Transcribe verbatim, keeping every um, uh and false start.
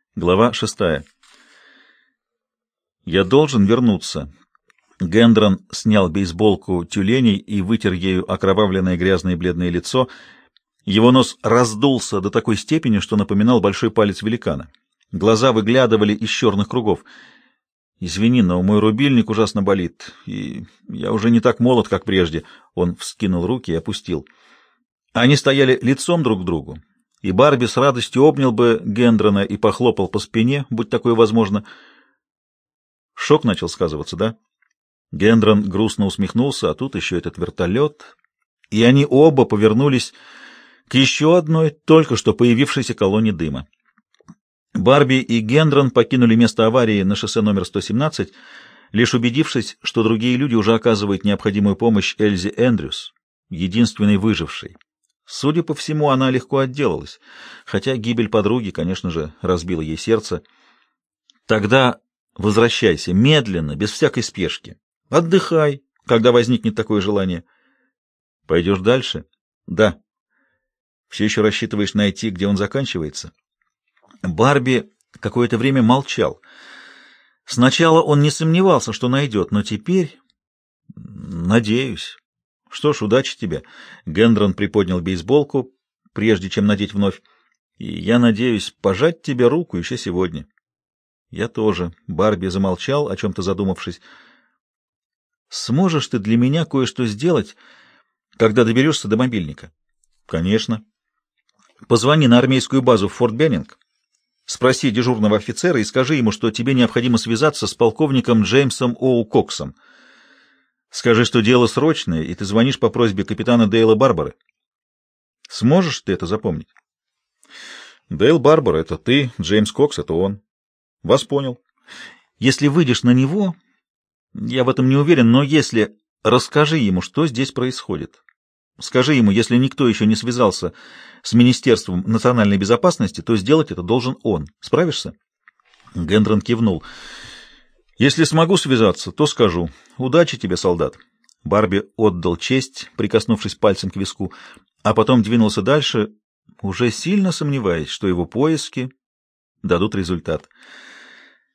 Глава шестая. «Я должен вернуться». Гендрон снял бейсболку тюленей и вытер ею окровавленное грязное бледное лицо. Его нос раздулся до такой степени, что напоминал большой палец великана. Глаза выглядывали из черных кругов. «Извини, но мой рубильник ужасно болит, и я уже не так молод, как прежде». Он вскинул руки и опустил. Они стояли лицом друг к другу, и Барби с радостью обнял бы Гендрона и похлопал по спине, будь такое возможно. Шок начал сказываться, да? Гендрон грустно усмехнулся, а тут еще этот вертолет, и они оба повернулись к еще одной, только что появившейся колонне дыма. Барби и Гендрон покинули место аварии на шоссе номер сто семнадцать, лишь убедившись, что другие люди уже оказывают необходимую помощь Эльзе Эндрюс, единственной выжившей. Судя по всему, она легко отделалась, хотя гибель подруги, конечно же, разбила ей сердце. Тогда возвращайся, медленно, без всякой спешки. Отдыхай, когда возникнет такое желание. Пойдешь дальше? Да. Все еще рассчитываешь найти, где он заканчивается? Барби какое-то время молчал. Сначала он не сомневался, что найдет, но теперь... Надеюсь. Что ж, удачи тебе. Гендрон приподнял бейсболку, прежде чем надеть вновь. И я надеюсь пожать тебе руку еще сегодня. Я тоже. Барби замолчал, о чем-то задумавшись. Сможешь ты для меня кое-что сделать, когда доберешься до мобильника? Конечно. Позвони на армейскую базу в Форт Беннинг, спроси дежурного офицера и скажи ему, что тебе необходимо связаться с полковником Джеймсом Оу Коксом. Скажи, что дело срочное, и ты звонишь по просьбе капитана Дейла Барбары. Сможешь ты это запомнить? Дейл Барбара — это ты, Джеймс Кокс — это он. Вас понял. Если выйдешь на него, я в этом не уверен, но если... Расскажи ему, что здесь происходит. Скажи ему, если никто еще не связался с Министерством национальной безопасности, то сделать это должен он. Справишься? Гендрон кивнул. Если смогу связаться, то скажу. Удачи тебе, солдат. Барби отдал честь, прикоснувшись пальцем к виску, а потом двинулся дальше, уже сильно сомневаясь, что его поиски дадут результат.